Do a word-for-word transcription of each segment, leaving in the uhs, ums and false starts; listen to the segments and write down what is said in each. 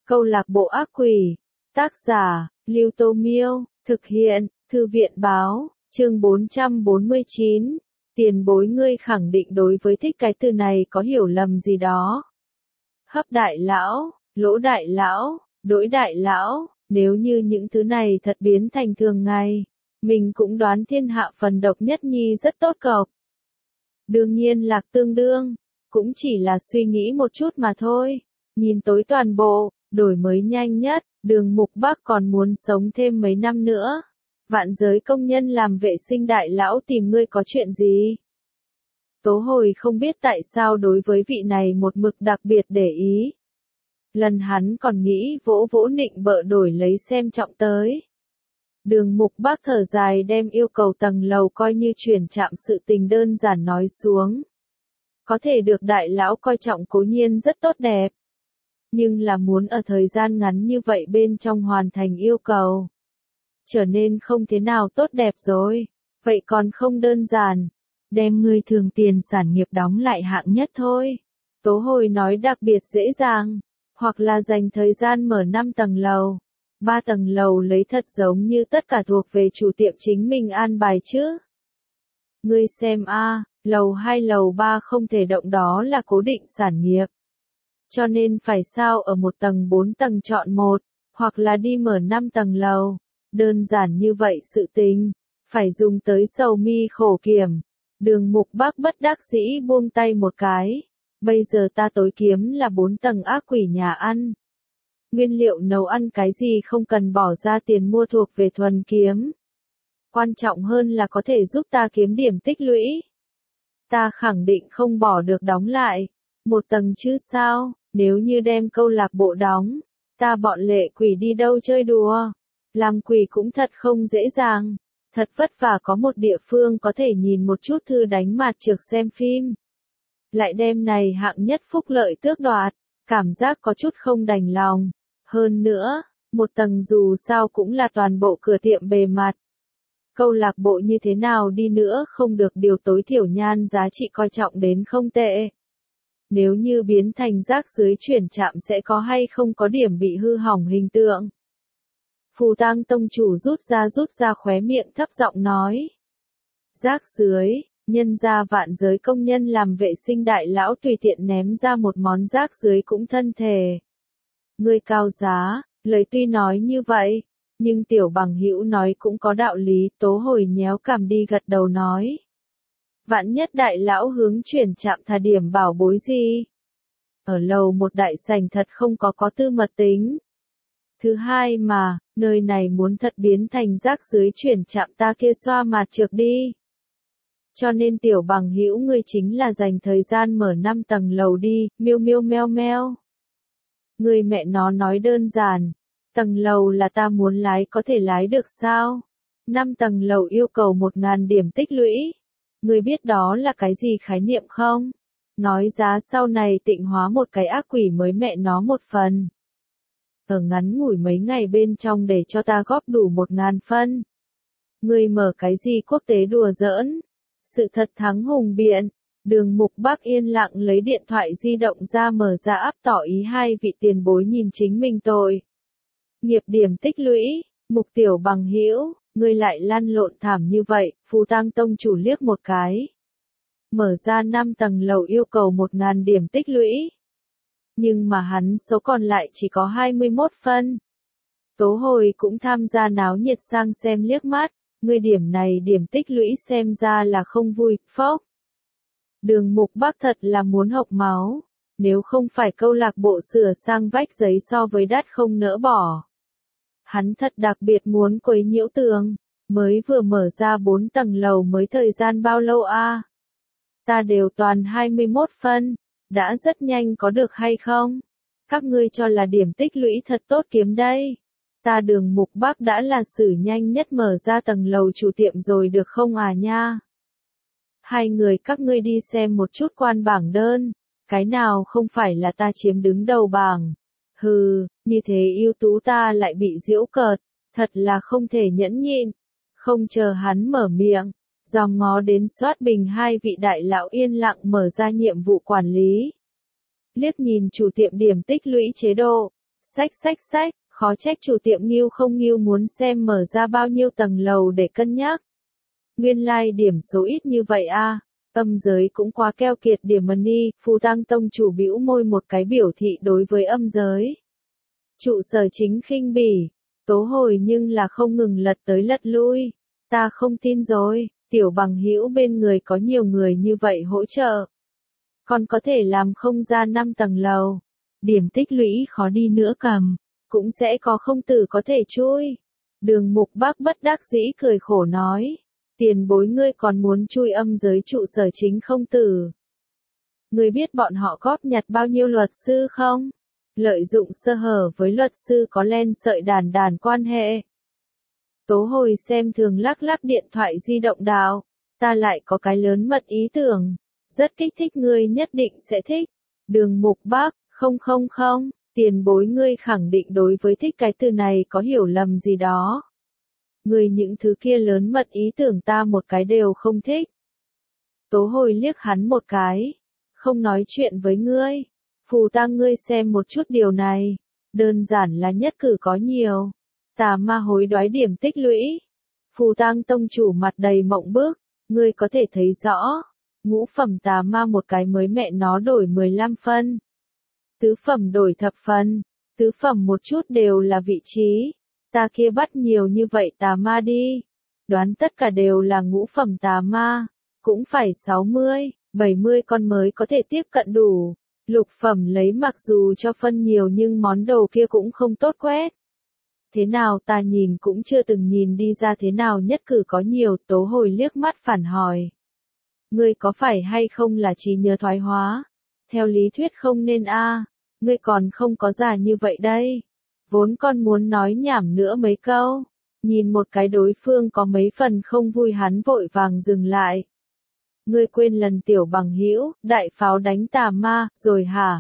Câu lạc bộ ác quỷ. Tác giả, Lưu Tô Miêu. Thực hiện, Thư viện Báo. Chương bốn trăm bốn mươi chín. Tiền bối ngươi khẳng định đối với thích cái từ này có hiểu lầm gì đó. Hấp đại lão, lỗ đại lão, đỗi đại lão, nếu như những thứ này thật biến thành thường ngày, mình cũng đoán thiên hạ phần độc nhất nhi rất tốt cộc. Đương nhiên lạc tương đương, cũng chỉ là suy nghĩ một chút mà thôi. Nhìn tối toàn bộ, đổi mới nhanh nhất, Đường Mục Bắc còn muốn sống thêm mấy năm nữa. Vạn giới công nhân làm vệ sinh đại lão tìm ngươi có chuyện gì? Tố Hồi không biết tại sao đối với vị này một mực đặc biệt để ý. Lần hắn còn nghĩ vỗ vỗ nịnh bợ đổi lấy xem trọng tới. Đường Mục Bắc thở dài đem yêu cầu tầng lầu coi như chuyển chạm sự tình đơn giản nói xuống. Có thể được đại lão coi trọng cố nhiên rất tốt đẹp. Nhưng là muốn ở thời gian ngắn như vậy bên trong hoàn thành yêu cầu. Trở nên không thế nào tốt đẹp rồi. Vậy còn không đơn giản. Đem ngươi thường tiền sản nghiệp đóng lại hạng nhất thôi. Tố Hồi nói đặc biệt dễ dàng. Hoặc là dành thời gian mở năm tầng lầu. ba tầng lầu lấy thật giống như tất cả thuộc về chủ tiệm chính mình an bài chứ. Ngươi xem a, lầu hai lầu ba không thể động đó là cố định sản nghiệp. Cho nên phải sao ở một tầng bốn tầng chọn một, hoặc là đi mở năm tầng lầu. Đơn giản như vậy sự tình, phải dùng tới sầu mi khổ kiểm. Đường Mục Bắc bất đắc dĩ buông tay một cái. Bây giờ ta tối kiếm là bốn tầng ác quỷ nhà ăn. Nguyên liệu nấu ăn cái gì không cần bỏ ra tiền mua thuộc về thuần kiếm. Quan trọng hơn là có thể giúp ta kiếm điểm tích lũy. Ta khẳng định không bỏ được đóng lại. Một tầng chứ sao, nếu như đem câu lạc bộ đóng, ta bọn lệ quỷ đi đâu chơi đùa. Làm quỷ cũng thật không dễ dàng. Thật vất vả có một địa phương có thể nhìn một chút thư đánh mặt trược xem phim. Lại đem này hạng nhất phúc lợi tước đoạt, cảm giác có chút không đành lòng. Hơn nữa, một tầng dù sao cũng là toàn bộ cửa tiệm bề mặt. Câu lạc bộ như thế nào đi nữa không được điều tối thiểu nhan giá trị coi trọng đến không tệ. Nếu như biến thành rác dưới chuyển chạm sẽ có hay không có điểm bị hư hỏng hình tượng. Phù Tang tông chủ rút ra rút ra khóe miệng thấp giọng nói. Rác dưới, nhân ra vạn giới công nhân làm vệ sinh đại lão tùy tiện ném ra một món rác dưới cũng thân thể. Ngươi cao giá, lời tuy nói như vậy, nhưng tiểu bằng hữu nói cũng có đạo lý. Tố Hồi nhéo cằm đi gật đầu nói. Vạn nhất đại lão hướng chuyển chạm thà điểm bảo bối gì? Ở lầu một đại sảnh thật không có có tư mật tính. Thứ hai mà, nơi này muốn thật biến thành rác dưới chuyển chạm ta kia xoa mạt trược đi. Cho nên tiểu bằng hữu ngươi chính là dành thời gian mở năm tầng lầu đi, miêu miêu meo meo. Người mẹ nó nói đơn giản, tầng lầu là ta muốn lái có thể lái được sao? Năm tầng lầu yêu cầu một ngàn điểm tích lũy. Người biết đó là cái gì khái niệm không? Nói giá sau này tịnh hóa một cái ác quỷ mới mẹ nó một phần. Ở ngắn ngủi mấy ngày bên trong để cho ta góp đủ một ngàn phân. Người mở cái gì quốc tế đùa giỡn? Sự thật thắng hùng biện. Đường Mục Bắc yên lặng lấy điện thoại di động ra mở ra áp tỏ ý hai vị tiền bối nhìn chính mình tội. Nghiệp điểm tích lũy, Mục tiểu bằng hữu, ngươi lại lăn lộn thảm như vậy. Phù Tang tông chủ liếc một cái. Mở ra năm tầng lầu yêu cầu một ngàn điểm tích lũy. Nhưng mà hắn số còn lại chỉ có hai mươi mốt phân. Tố Hồi cũng tham gia náo nhiệt sang xem liếc mắt. Ngươi điểm này điểm tích lũy xem ra là không vui, phốc. Đường Mục Bắc thật là muốn hộc máu. Nếu không phải câu lạc bộ sửa sang vách giấy so với đắt không nỡ bỏ. Hắn thật đặc biệt muốn quấy nhiễu tường. Mới vừa mở ra bốn tầng lầu mới thời gian bao lâu a? À? Ta đều toàn hai mươi mốt phân. Đã rất nhanh có được hay không? Các ngươi cho là điểm tích lũy thật tốt kiếm đây. Ta Đường Mục Bắc đã là xử nhanh nhất mở ra tầng lầu chủ tiệm rồi được không à nha? Hai người các ngươi đi xem một chút quan bảng đơn. Cái nào không phải là ta chiếm đứng đầu bảng. Hừ, như thế ưu tú ta lại bị giễu cợt. Thật là không thể nhẫn nhịn. Không chờ hắn mở miệng. Dòm ngó đến soát bình hai vị đại lão yên lặng mở ra nhiệm vụ quản lý. Liếc nhìn chủ tiệm điểm tích lũy chế độ. Xách xách xách, khó trách chủ tiệm Ngưu không Ngưu muốn xem mở ra bao nhiêu tầng lầu để cân nhắc. Nguyên lai like điểm số ít như vậy a. Âm giới cũng quá keo kiệt điểm money, Phù Tang tông chủ bĩu môi một cái biểu thị đối với âm giới. Trụ sở chính khinh bỉ, Tố Hồi nhưng là không ngừng lật tới lật lui. Ta không tin rồi, tiểu bằng hữu bên người có nhiều người như vậy hỗ trợ. Còn có thể làm không ra năm tầng lầu. Điểm tích lũy khó đi nữa cầm, cũng sẽ có không tử có thể chui. Đường Mục Bác bất đắc dĩ cười khổ nói. Tiền bối ngươi còn muốn chui âm giới trụ sở chính không tử. Ngươi biết bọn họ góp nhặt bao nhiêu luật sư không? Lợi dụng sơ hở với luật sư có len sợi đàn đàn quan hệ. Tố Hồi xem thường lắc lắc điện thoại di động đạo. Ta lại có cái lớn mật ý tưởng. Rất kích thích ngươi nhất định sẽ thích. Đường Mục Bác, không không không, tiền bối ngươi khẳng định đối với thích cái từ này có hiểu lầm gì đó. Ngươi những thứ kia lớn mật ý tưởng ta một cái đều không thích. Tố Hồi liếc hắn một cái. Không nói chuyện với ngươi. Phù Tang ngươi xem một chút điều này. Đơn giản là nhất cử có nhiều. Tà ma hối đoái điểm tích lũy. Phù Tang tông chủ mặt đầy mộng bức. Ngươi có thể thấy rõ. Ngũ phẩm tà ma một cái mới mẹ nó đổi mười lăm phân. Tứ phẩm đổi thập phân. Tứ phẩm một chút đều là vị trí. Ta kia bắt nhiều như vậy tà ma đi. Đoán tất cả đều là ngũ phẩm tà ma. Cũng phải sáu mươi, bảy mươi con mới có thể tiếp cận đủ. Lục phẩm lấy mặc dù cho phân nhiều nhưng món đồ kia cũng không tốt quét. Thế nào ta nhìn cũng chưa từng nhìn đi ra thế nào nhất cử có nhiều. Tố Hồi liếc mắt phản hỏi. Ngươi có phải hay không là trí nhớ thoái hóa? Theo lý thuyết không nên a. Ngươi còn không có già như vậy đây. Vốn con muốn nói nhảm nữa mấy câu. Nhìn một cái đối phương có mấy phần không vui hắn vội vàng dừng lại. Ngươi quên lần tiểu bằng hữu, đại pháo đánh tà ma, rồi hả?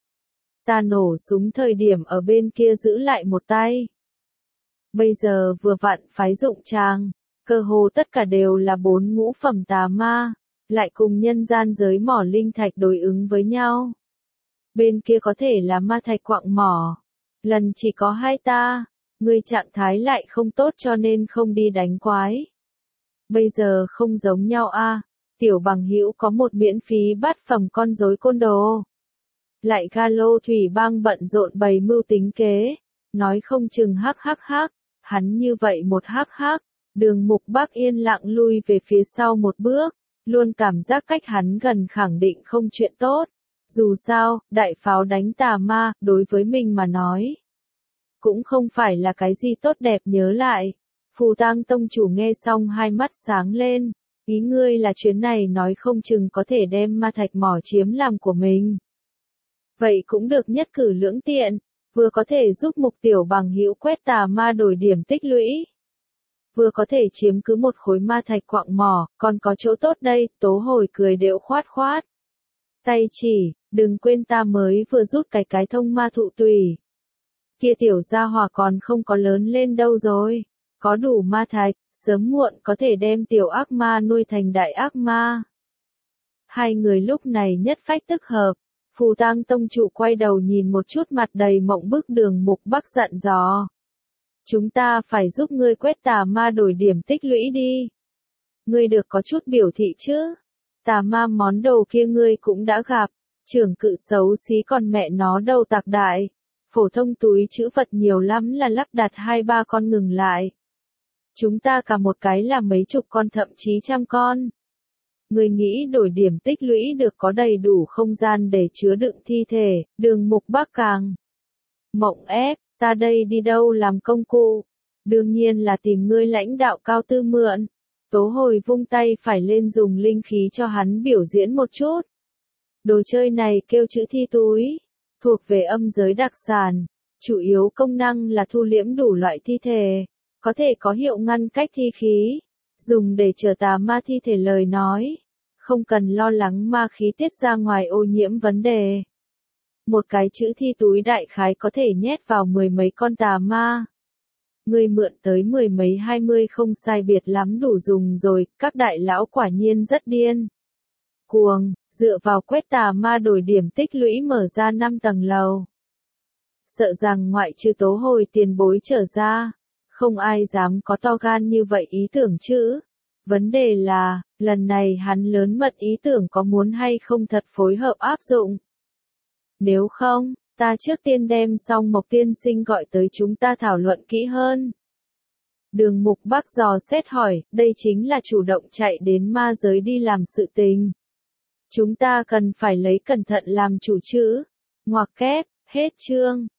Ta nổ súng thời điểm ở bên kia giữ lại một tay. Bây giờ vừa vặn phái dụng tràng, cơ hồ tất cả đều là bốn ngũ phẩm tà ma, lại cùng nhân gian giới mỏ linh thạch đối ứng với nhau. Bên kia có thể là ma thạch quặng mỏ. Lần chỉ có hai ta, ngươi trạng thái lại không tốt cho nên không đi đánh quái. Bây giờ không giống nhau a. Tiểu bằng hữu có một miễn phí bát phẩm con rối côn đồ. Lại Galo Thủy Bang bận rộn bày mưu tính kế, nói không chừng hắc hắc hắc, hắn như vậy một hắc hắc, Đường Mục Bác yên lặng lui về phía sau một bước, luôn cảm giác cách hắn gần khẳng định không chuyện tốt. Dù sao, đại pháo đánh tà ma, đối với mình mà nói, cũng không phải là cái gì tốt đẹp nhớ lại. Phù Tang tông chủ nghe xong hai mắt sáng lên. Ý ngươi là chuyến này nói không chừng có thể đem ma thạch mỏ chiếm làm của mình. Vậy cũng được nhất cử lưỡng tiện, vừa có thể giúp mục tiểu bằng hữu quét tà ma đổi điểm tích lũy. Vừa có thể chiếm cứ một khối ma thạch quặng mỏ, còn có chỗ tốt đây, Tố Hồi cười đễu khoát khoát. Tay chỉ, đừng quên ta mới vừa rút cái cái thông ma thụ tùy. Kia tiểu gia hỏa còn không có lớn lên đâu rồi, có đủ ma thạch. Sớm muộn có thể đem tiểu ác ma nuôi thành đại ác ma. Hai người lúc này nhất phách tức hợp. Phù Tang tông chủ quay đầu nhìn một chút mặt đầy mộng bức Đường Mục Bác dặn dò. Chúng ta phải giúp ngươi quét tà ma đổi điểm tích lũy đi. Ngươi được có chút biểu thị chứ. Tà ma món đồ kia ngươi cũng đã gặp. Trưởng cự xấu xí còn mẹ nó đầu tạc đại. Phổ thông túi chữ vật nhiều lắm là lắp đặt hai ba con ngừng lại. Chúng ta cả một cái là mấy chục con thậm chí trăm con. Người nghĩ đổi điểm tích lũy được có đầy đủ không gian để chứa đựng thi thể, Đường Mục Bác càng mộng ép, ta đây đi đâu làm công cụ? Đương nhiên là tìm ngươi lãnh đạo cao tư mượn. Tố Hồi vung tay phải lên dùng linh khí cho hắn biểu diễn một chút. Đồ chơi này kêu chữ thi túi, thuộc về âm giới đặc sản, chủ yếu công năng là thu liễm đủ loại thi thể. Có thể có hiệu ngăn cách thi khí, dùng để chở tà ma thi thể lời nói. Không cần lo lắng ma khí tiết ra ngoài ô nhiễm vấn đề. Một cái chữ thi túi đại khái có thể nhét vào mười mấy con tà ma. Người mượn tới mười mấy hai mươi không sai biệt lắm đủ dùng rồi, các đại lão quả nhiên rất điên. Cuồng, dựa vào quét tà ma đổi điểm tích lũy mở ra năm tầng lầu. sợ rằng ngoại trừ tố hồi tiền bối trở ra, không ai dám có to gan như vậy ý tưởng chứ. Vấn đề là, lần này hắn lớn mật ý tưởng có muốn hay không thật phối hợp áp dụng. Nếu không, ta trước tiên đem xong Mộc tiên sinh gọi tới chúng ta thảo luận kỹ hơn. Đường Mục Bắc dò xét hỏi, đây chính là chủ động chạy đến ma giới đi làm sự tình. Chúng ta cần phải lấy cẩn thận làm chủ chữ. Ngoặc kép, hết chương.